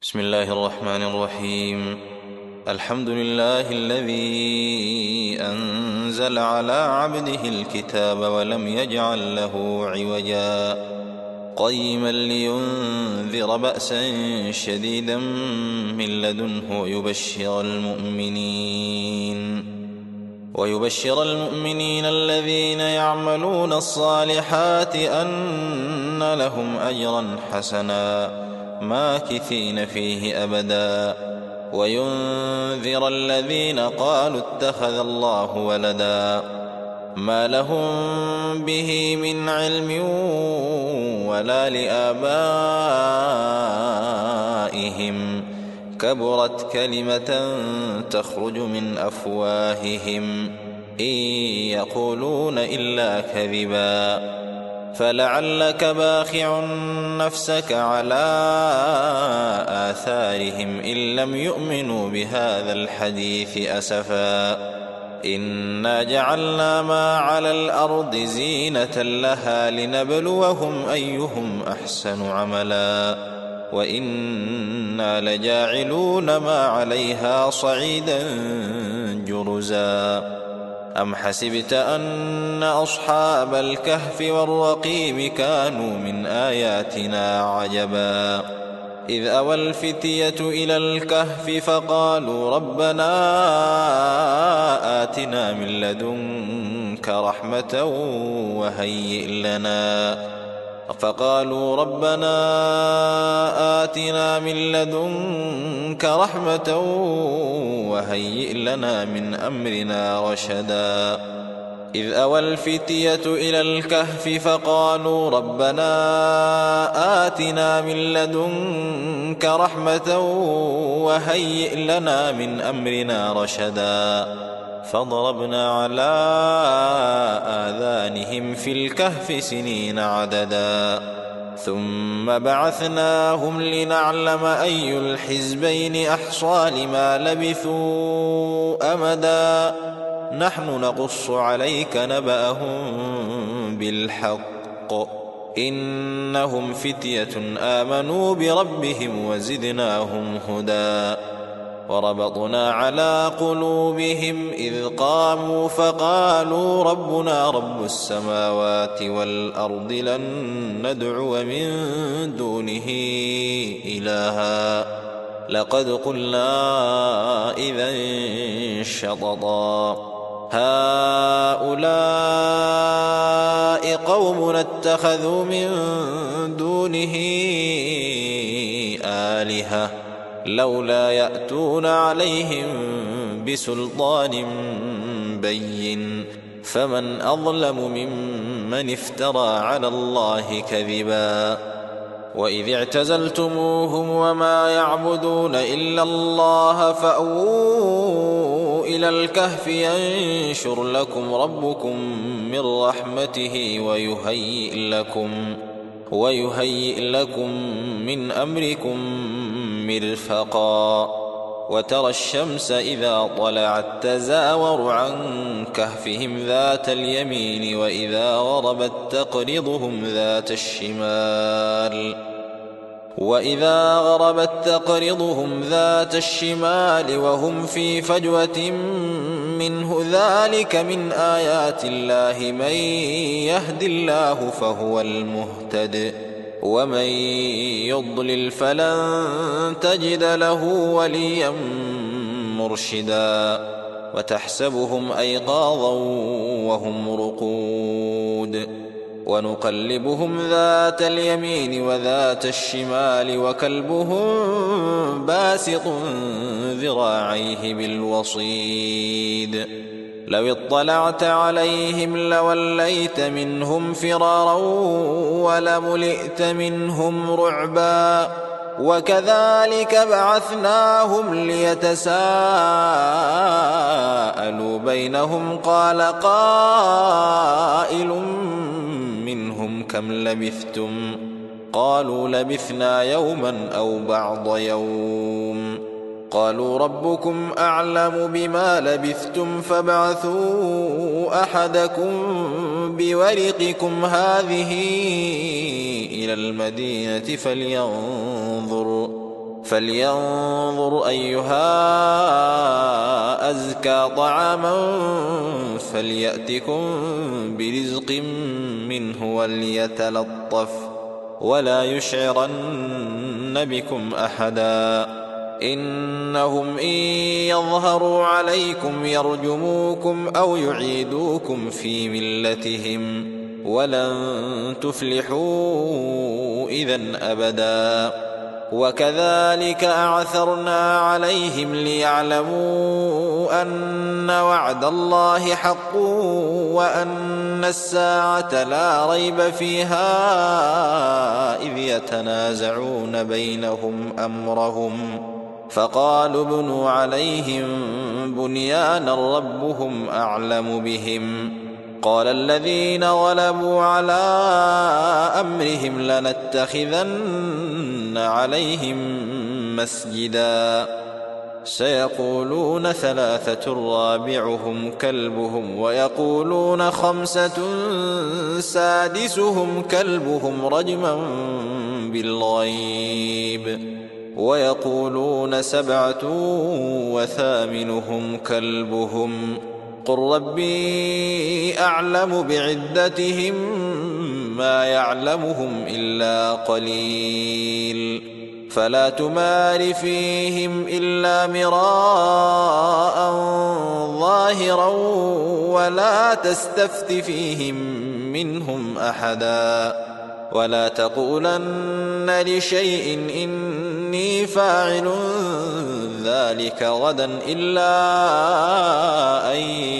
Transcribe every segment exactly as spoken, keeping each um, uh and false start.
بسم الله الرحمن الرحيم. الحمد لله الذي أنزل على عبده الكتاب ولم يجعل له عوجا قيما لينذر بأسا شديدا من لدنه ويبشر المؤمنين ويبشر المؤمنين الذين يعملون الصالحات أن لهم أجرا حسنا ماكثين فيه أبدا وينذر الذين قالوا اتخذ الله ولدا ما لهم به من علم ولا لآبائهم كبرت كلمة تخرج من أفواههم إن يقولون إلا كذبا فلعلك باخع نفسك على آثارهم إن لم يؤمنوا بهذا الحديث أسفا إنا جعلنا ما على الأرض زينة لها لنبلوهم أيهم أحسن عملا وإنا لجاعلون ما عليها صعيدا جرزا أم حسبت أن أصحاب الكهف والرقيم كانوا من آياتنا عجبا إذ أوى الفتية إلى الكهف فقالوا ربنا آتنا من لدنك رحمة وهيئ لنا فقالوا ربنا آتنا من لدنك رحمة وهيئ لنا من أمرنا رشدا إذ أوى الفتية إلى الكهف فقالوا ربنا آتنا من لدنك رحمة وهيئ لنا من أمرنا رشدا فضربنا على آذانهم في الكهف سنين عددا ثم بعثناهم لنعلم أي الحزبين أحصى لما لبثوا أمدا نحن نقص عليك نبأهم بالحق إنهم فتية آمنوا بربهم وزدناهم هدى وربطنا على قلوبهم إذ قاموا فقالوا ربنا رب السماوات والأرض لن ندعو من دونه إلها لقد قلنا إذا شططا هؤلاء قوم اتخذوا من دونه آلهة لولا يأتون عليهم بسلطان بين فمن أظلم ممن افترى على الله كذبا وإذ اعتزلتموهم وما يعبدون إلا الله فأووا إلى الكهف ينشر لكم ربكم من رحمته ويهيئ لكم ويهيئ لكم من أمركم مرفقا وترى الشمس إذا طلعت تزاور عن كهفهم ذات اليمين وإذا غربت تقرضهم ذات الشمال وإذا غربت تقرضهم ذات الشمال وهم في فجوة منه ذلك من آيات الله من يهد الله فهو المهتد ومن يضلل فلن تجد له وليا مرشدا وتحسبهم أيقاظا وهم رقود ونقلبهم ذات اليمين وذات الشمال وكلبهم باسط ذراعيه بالوصيد لو اطلعت عليهم لوليت منهم فرارا ولملئت منهم رعبا وكذلك بعثناهم ليتساءلوا بينهم قال قائل منهم كم لبثتم قالوا لبثنا يوما أو بعض يوم قالوا ربكم أعلم بما لبثتم فابعثوا أحدكم بورقكم هذه إلى المدينة فلينظر فلينظر أيها أزكى طعاما فليأتكم برزق منه وليتلطف ولا يشعرن بكم أحدا إنهم إن يظهروا عليكم يرجموكم أو يعيدوكم في ملتهم ولن تفلحوا إذن أبدا وكذلك أعثرنا عليهم ليعلموا أن وعد الله حق وأن الساعة لا ريب فيها إذ يتنازعون بينهم أمرهم فقالوا ابنوا عليهم بنيانا ربهم أعلم بهم قال الذين غلبوا على أمرهم لنتخذن عليهم مسجدا سيقولون ثلاثة رابعهم كلبهم ويقولون خمسة سادسهم كلبهم رجما بالغيب ويقولون سبعة وثامنهم كلبهم قل ربي أعلم بعدتهم ما يعلمهم إلا قليل فلا تمار فيهم إلا مراء ظاهرا ولا تستفت فيهم منهم أحدا ولا تقولن لشيء إني فاعل ذلك غدا إلا أن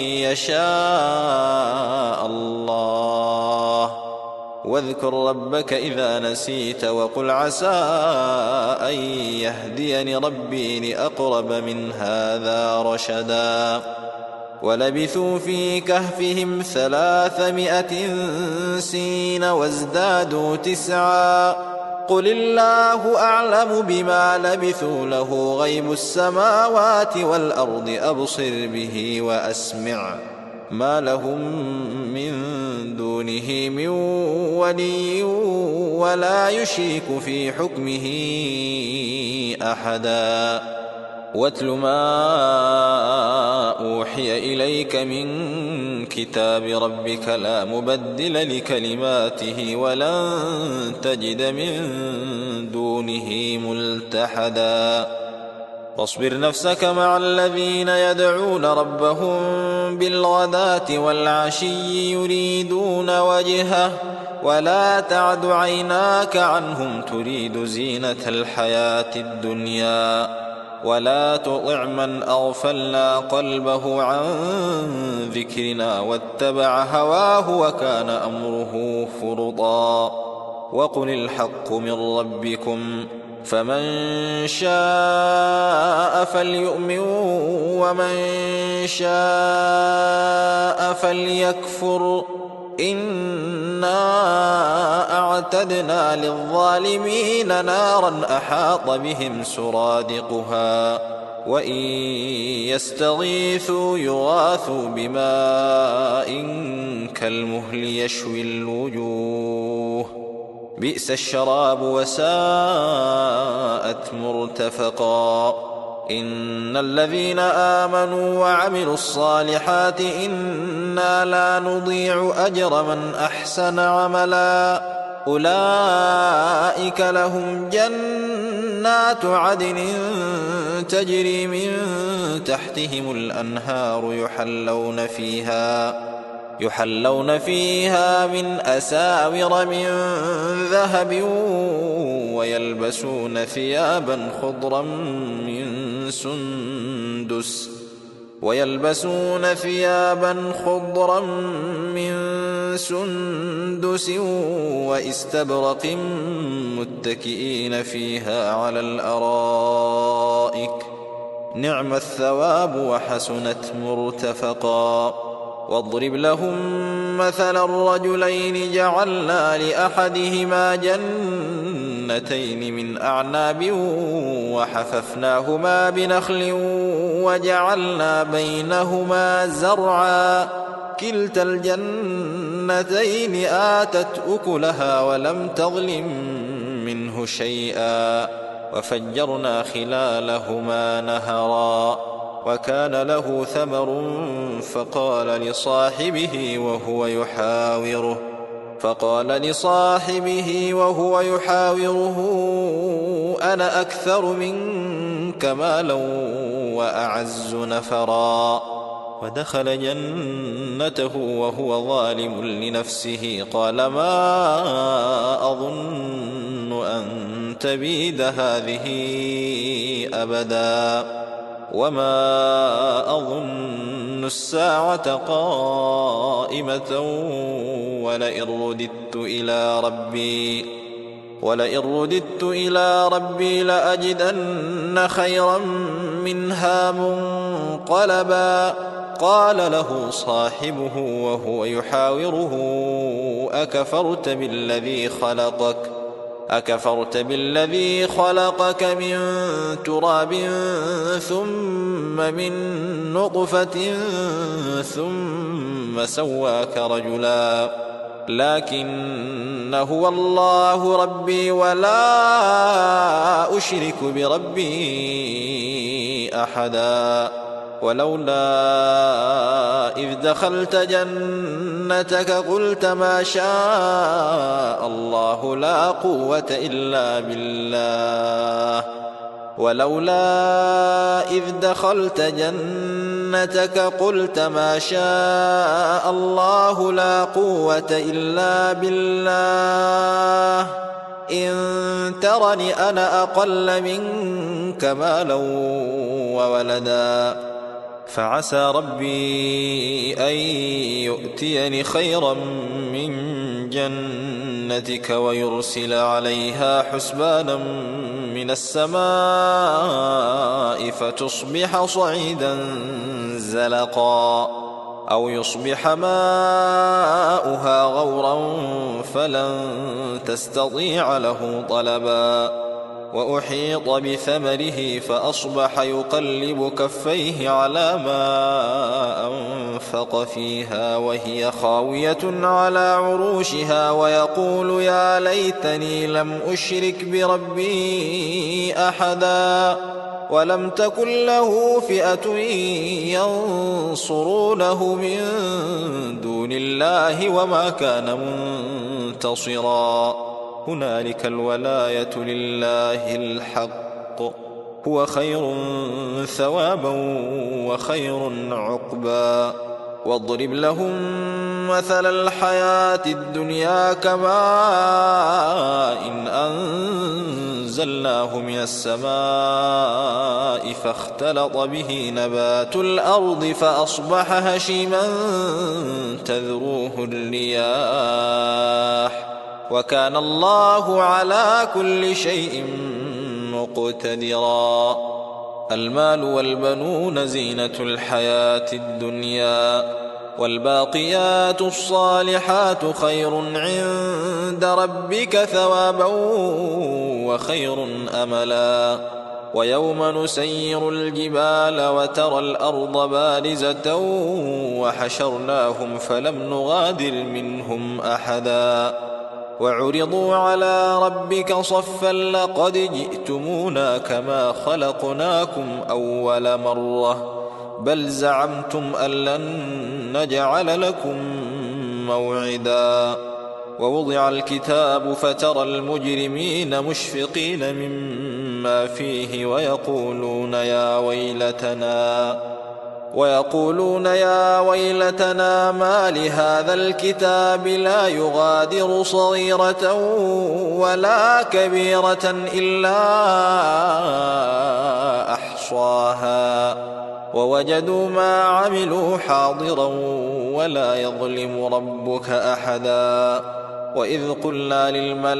يشاء الله واذكر ربك إذا نسيت وقل عسى أن يهديني ربي لأقرب من هذا رشدا ولبثوا في كهفهم ثلاثمائة سنين وازدادوا تسعا قل الله أعلم بما لبثوا له غيب السماوات والأرض أبصر به وأسمع ما لهم من دونه من ولي ولا يشرك في حكمه أحدا واتل ما أوحي إليك من كتاب ربك لا مبدل لكلماته ولن تجد من دونه ملتحدا واصبر نفسك مع الذين يدعون ربهم بالغداة والعشي يريدون وجهه ولا تعد عيناك عنهم تريد زينة الحياة الدنيا ولا تطع من أغفلنا قلبه عن ذكرنا واتبع هواه وكان أمره فرطا وقل الحق من ربكم فمن شاء فليؤمن ومن شاء فليكفر إنا أعتدنا للظالمين نارا أحاط بهم سرادقها وإن يستغيثوا يغاثوا بماء كالمهل يشوي الوجوه بئس الشراب وساءت مرتفقا إن الذين آمنوا وعملوا الصالحات إنا لا نضيع أجر من أحسن عملا أولئك لهم جنات عدن تجري من تحتهم الأنهار يحلون فيها يحلون فيها من أساور من ذهب ويلبسون ثيابا خضرا من سندس ويلبسون ثيابا خضرا من سندس واستبرق متكئين فيها على الأرائك نعم الثواب وحسنت مرتفقا واضرب لهم مثل الرجلين جعلنا لأحدهما جنتين من أعناب وحففناهما بنخل وجعلنا بينهما زرعا كلتا الجنتين آتت أكلها ولم تظلم منه شيئا وفجرنا خلالهما نهرا وكان له ثمر فقال لصاحبه وهو يحاوره فقال لصاحبه وهو يحاوره أنا أكثر منك مالا وأعز نفرا ودخل جنته وهو ظالم لنفسه قال ما أظن أن تبيد هذه أبدا وما أظن الساعة قائمة ولئن رددت إلى ربي ولئن رددت إلى ربي لأجدن خيرا منها منقلبا قال له صاحبه وهو يحاوره أكفرت بالذي خلقك أكفرت بالذي خلقك من تراب ثم من نطفة ثم سواك رجلا لكن هو الله ربي ولا أشرك بربي أحدا ولولا إذ دخلت جنتك قلت ما شاء الله لا قوة إلا بالله ولولا إذ دخلت جنتك قلت ما شاء الله لا قوة إلا بالله إن ترني أنا أقل منك مالا وولدا فعسى ربي أن يؤتيني خيرا من جنتك ويرسل عليها حسبانا من السماء فتصبح صعيدا زلقا أو يصبح ماؤها غورا فلن تستطيع له طلبا وأحيط بثمره فأصبح يقلب كفيه على ما أنفق فيها وهي خاوية على عروشها ويقول يا ليتني لم أشرك بربي أحدا ولم تكن له فئة ينصرونه من دون الله وما كان منتصرا هنالك الولاية لله الحق هو خير ثوابا وخير عقبا واضرب لهم مثل الحياة الدنيا كماء إن أنزلناه من السماء فاختلط به نبات الأرض فأصبح هشيما تذروه الرياح وكان الله على كل شيء مقتدرا المال والبنون زينة الحياة الدنيا والباقيات الصالحات خير عند ربك ثوابا وخير أملا ويوم نسير الجبال وترى الأرض بارزة وحشرناهم فلم نغادر منهم أحدا وعرضوا على ربك صفا لقد جئتمونا كما خلقناكم أول مرة بل زعمتم أن لن نجعل لكم موعدا ووضع الكتاب فترى المجرمين مشفقين مما فيه ويقولون يا ويلتنا ويقولون يا ويلتنا ما لهذا الكتاب لا يغادر صغيرة ولا كبيرة إلا أحصاها ووجدوا ما عملوا حاضرا ولا يظلم ربك أحدا وإذ قلنا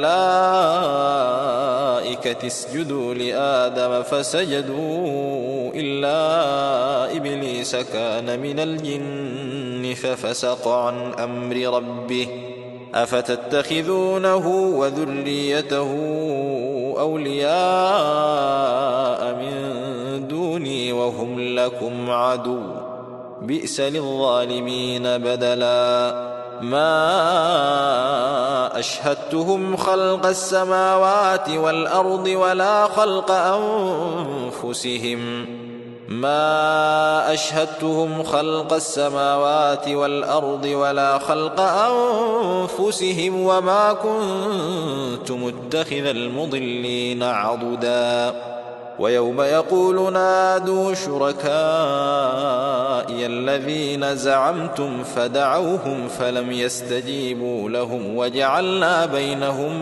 للملائكة اسجدوا لآدم فسجدوا إلا إبليس كان من الجن ففسق عن أمر ربه أفتتخذونه وذريته أولياء من دوني وهم لكم عدو بئس للظالمين بدلا ما أشهدتهم خلق السماوات والأرض ولا خلق أنفسهم ما أشهدتهم خلق السماوات والأرض ولا خلق أنفسهم وما كنت متخذ المضلين عضدا ويوم يقول نادوا شركائي الذين زعمتم فدعوهم فلم يستجيبوا لهم وجعلنا بينهم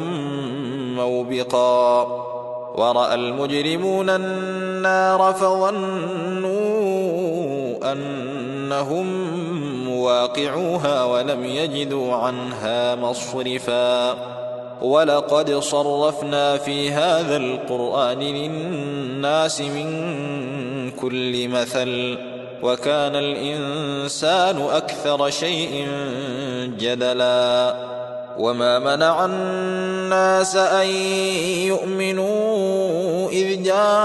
موبقا ورأى المجرمون النار فظنوا أنهم مواقعوها ولم يجدوا عنها مصرفا ولقد صرفنا في هذا القرآن للناس من كل مثل وكان الإنسان أكثر شيء جدلا وما منع الناس أن يؤمنوا إذ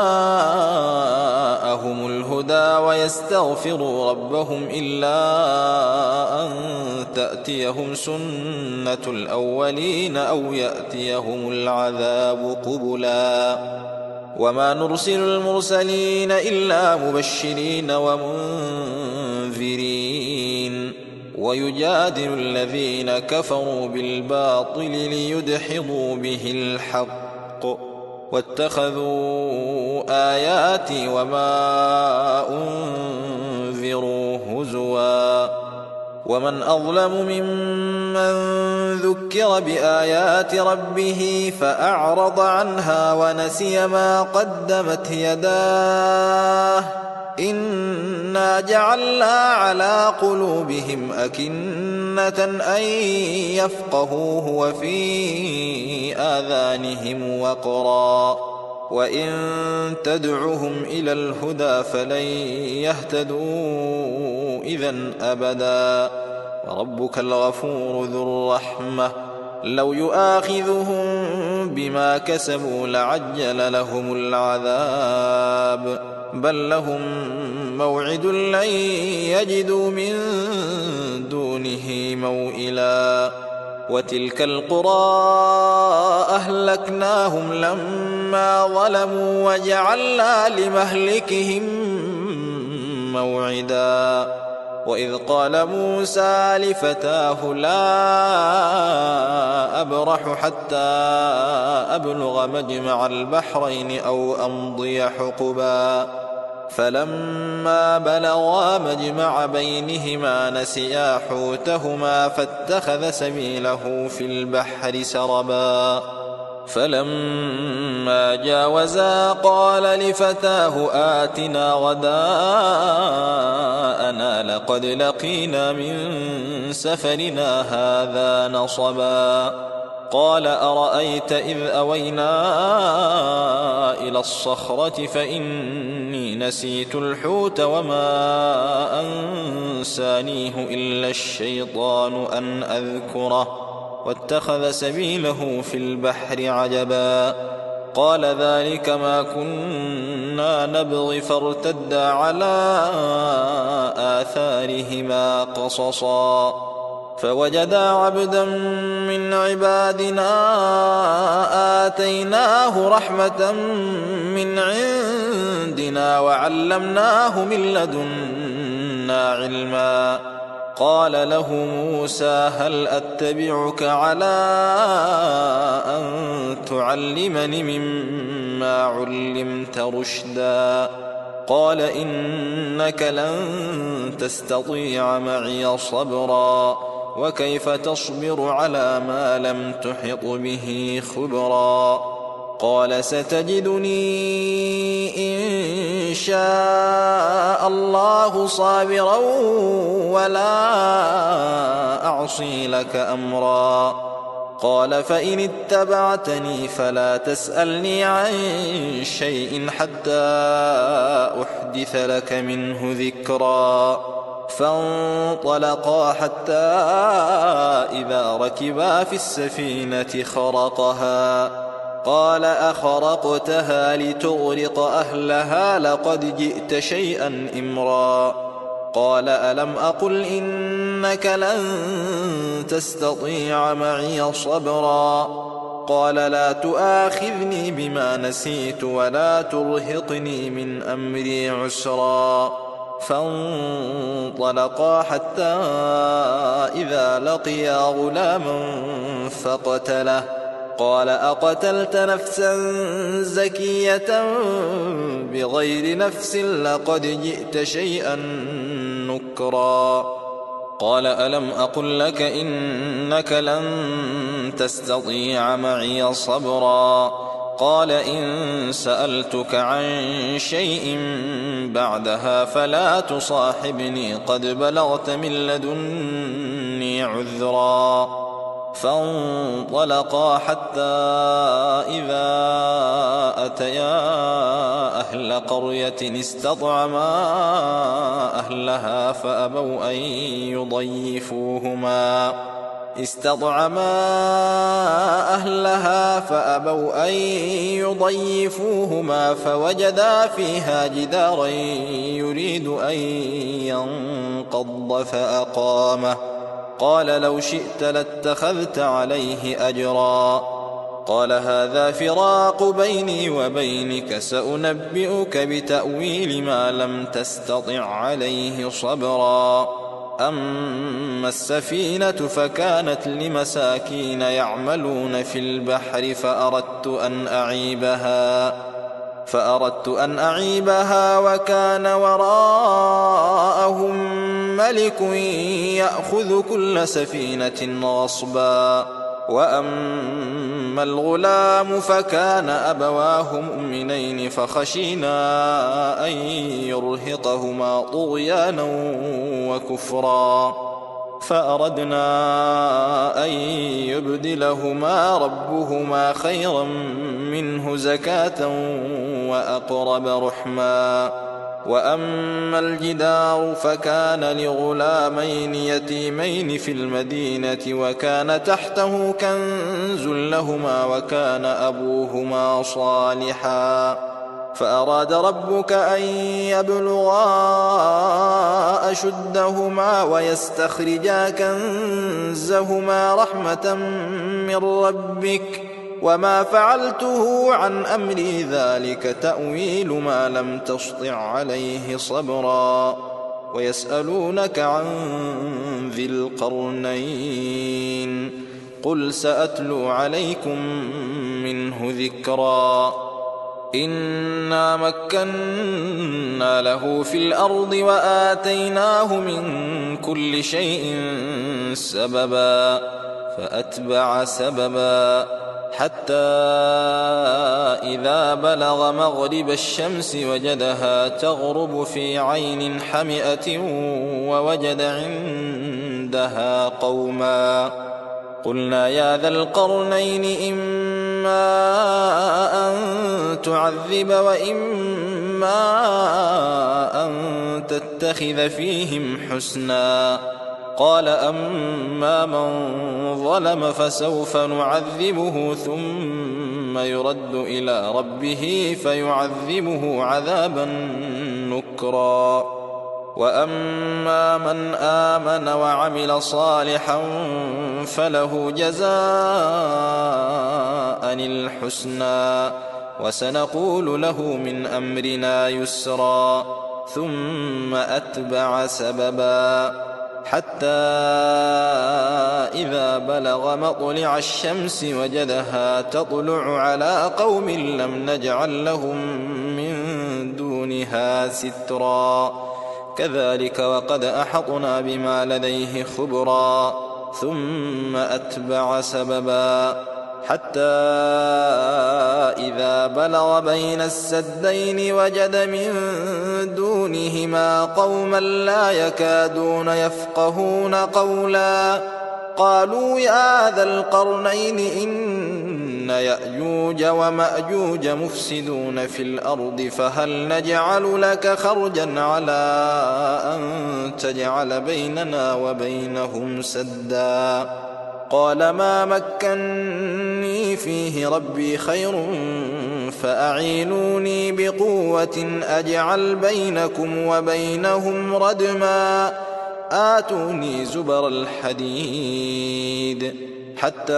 جاءهم الهدى ويستغفروا ربهم إلا أن تأتيهم سنة الأولين أو يأتيهم العذاب قبلا وما نرسل المرسلين إلا مبشرين ومنذرين ويجادل الذين كفروا بالباطل ليدحضوا به الحق واتخذوا آياتي وما أنذروا هزوا ومن أظلم ممن ذكر بآيات ربه فأعرض عنها ونسي ما قدمت يداه إنا جعلنا على قلوبهم أكنة أن يفقهوه وفي آذانهم وقرا وإن تدعهم إلى الهدى فلن يهتدوا إذن أبدا وربك الغفور ذو الرحمة لو يؤاخذهم بما كسبوا لعجل لهم العذاب بل لهم موعد لن يجدوا من دونه موئلا وتلك القرى أهلكناهم لما ظلموا وجعلنا لمهلكهم موعدا وإذ قال موسى لفتاه لا أبرح حتى أبلغ مجمع البحرين أو أمضي حقبا فلما بلغا مجمع بينهما نسيا حوتهما فاتخذ سبيله في البحر سربا فلما جاوزا قال لفتاه آتنا غداءنا لقد لقينا من سفرنا هذا نصبا قال أرأيت إذ أوينا إلى الصخرة فإني نسيت الحوت وما أنسانيه إلا الشيطان أن أذكره واتخذ سبيله في البحر عجبا قال ذلك ما كنا نبغي فارتدا على آثارهما قصصا فوجدا عبدا من عبادنا آتيناه رحمة من عندنا وعلمناه من لدنا علما قال له موسى هل أتبعك على أن تعلمني مما علمت رشدا قال إنك لن تستطيع معي صبرا وكيف تصبر على ما لم تحط به خبرا قال ستجدني إن شاء الله صابرا ولا أعصي لك أمرا قال فإن اتبعتني فلا تسألني عن شيء حتى أحدث لك منه ذكرا فانطلقا حتى إذا ركبا في السفينة خرقها قال أخرقتها لتغرق أهلها لقد جئت شيئا إمرا قال ألم أقل إنك لن تستطيع معي صبرا قال لا تؤاخذني بما نسيت ولا ترهقني من أمري عسرا فانطلقا حتى إذا لقيا غلاما فقتله قال أقتلت نفسا زكية بغير نفس لقد جئت شيئا نكرا قال ألم أقل لك إنك لن تستطيع معي صبرا قال إن سألتك عن شيء بعدها فلا تصاحبني قد بلغت من لدني عذرا فانطلقا حتى إذا أتيا أهل قرية استطعما أهلها فأبوا أن يضيفوهما استطعما أهلها فأبوا أن يضيفوهما فوجدا فيها جدارا يريد أن ينقض فأقامه قال لو شئت لاتخذت عليه أجرا قال هذا فراق بيني وبينك سأنبئك بتأويل ما لم تستطع عليه صبرا أما السفينة فكانت لمساكين يعملون في البحر فأردت أن أعيبها فأردت أن أعيبها وكان وراءهم ملك يأخذ كل سفينة غصبا وأما الغلام فكان أبواه مؤمنين فخشينا أن يرهقهما طغيانا وكفرا فأردنا أن يبدلهما ربهما خيرا منه زكاة وأقرب رحما وأما الجدار فكان لغلامين يتيمين في المدينة وكان تحته كنز لهما وكان أبوهما صالحا فأراد ربك أن يبلغا أشدهما ويستخرجا كنزهما رحمة من ربك وما فعلته عن أمري ذلك تأويل ما لم تسطع عليه صبرا ويسألونك عن ذي القرنين قل سأتلو عليكم منه ذكرا إنا مكنا له في الأرض وآتيناه من كل شيء سببا فأتبع سببا حتى إذا بلغ مغرب الشمس وجدها تغرب في عين حمئة ووجد عندها قوما قلنا يا ذا القرنين إما أن تعذب وإما أن تتخذ فيهم حسنا قال أما من ظلم فسوف نعذبه ثم يرد إلى ربه فيعذبه عذابا نكرا وأما من آمن وعمل صالحا فله جزاء الحسنى وسنقول له من أمرنا يسرا ثم أتبع سببا حتى إذا بلغ مطلع الشمس وجدها تطلع على قوم لم نجعل لهم من دونها سترا كذلك وقد أحطنا بما لديه خبرا ثم أتبع سببا حتى إذا بلغ بين السدين وجد من دونهما قوما لا يكادون يفقهون قولا قالوا يا ذا القرنين إن يأجوج ومأجوج مفسدون في الأرض فهل نجعل لك خرجا على أن تجعل بيننا وبينهم سدا قال ما مكني فيه ربي خير فأعينوني بقوة أجعل بينكم وبينهم ردما آتوني زبر الحديد حتى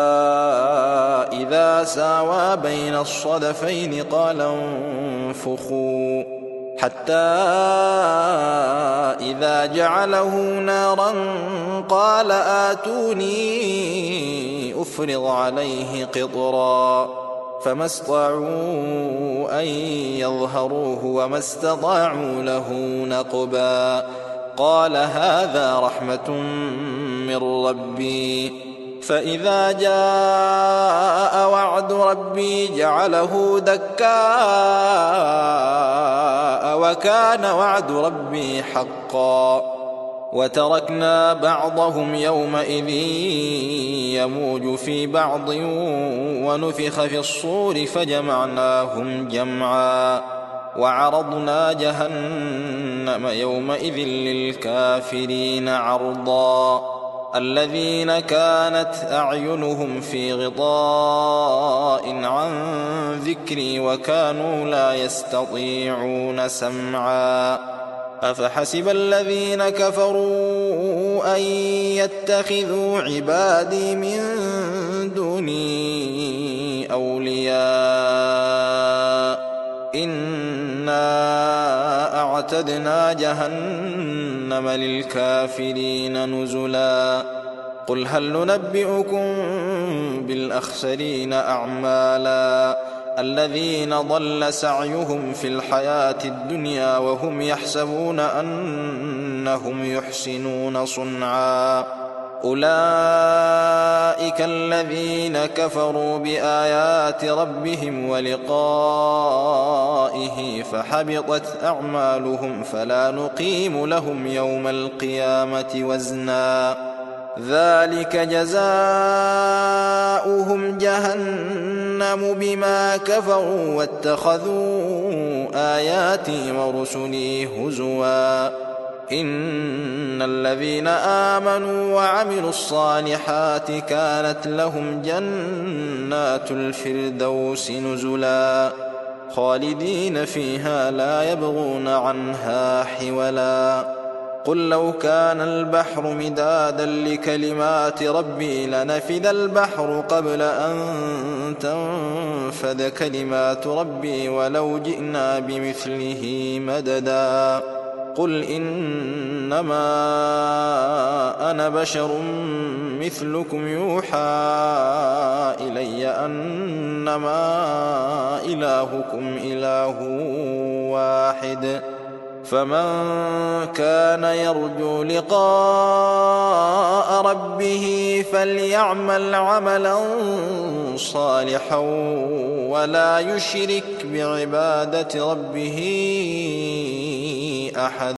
إذا ساوى بين الصدفين قال انفخوا حتى إذا جعله نارا قال آتوني أفرغ عليه قطرا فما استطاعوا أن يظهروه وما استطاعوا له نقبا قال هذا رحمة من ربي فإذا جاء وعد ربي جعله دكاء وكان وعد ربي حقا وتركنا بعضهم يومئذ يموج في بعض ونفخ في الصور فجمعناهم جمعا وعرضنا جهنم يومئذ للكافرين عرضا الذين كانت أعينهم في غطاء عن ذكري وكانوا لا يستطيعون سمعا أفحسب الذين كفروا أن يتخذوا عبادي من دوني أولياء إنا أعتدنا جهنم للكافرين نزلا قل هل ننبئكم بالأخسرين أعمالا الذين ضل سعيهم في الحياة الدنيا وهم يحسبون أنهم يحسنون صنعا أولئك الذين كفروا بآيات ربهم ولقائه فحبطت أعمالهم فلا نقيم لهم يوم القيامة وزنا ذلك جزاؤهم جهنم بما كفروا واتخذوا آياتي ورسلي هزوا إن الذين آمنوا وعملوا الصالحات كانت لهم جنات الفردوس نزلا خالدين فيها لا يبغون عنها حولا قل لو كان البحر مدادا لكلمات ربي لنفد البحر قبل أن تنفد كلمات ربي ولو جئنا بمثله مددا قل إنما أنا بشر مثلكم يوحى إلي أنما إلهكم إله واحد فمن كان يرجو لقاء ربه فليعمل عملا صالحا ولا يشرك بعبادة ربه أحد.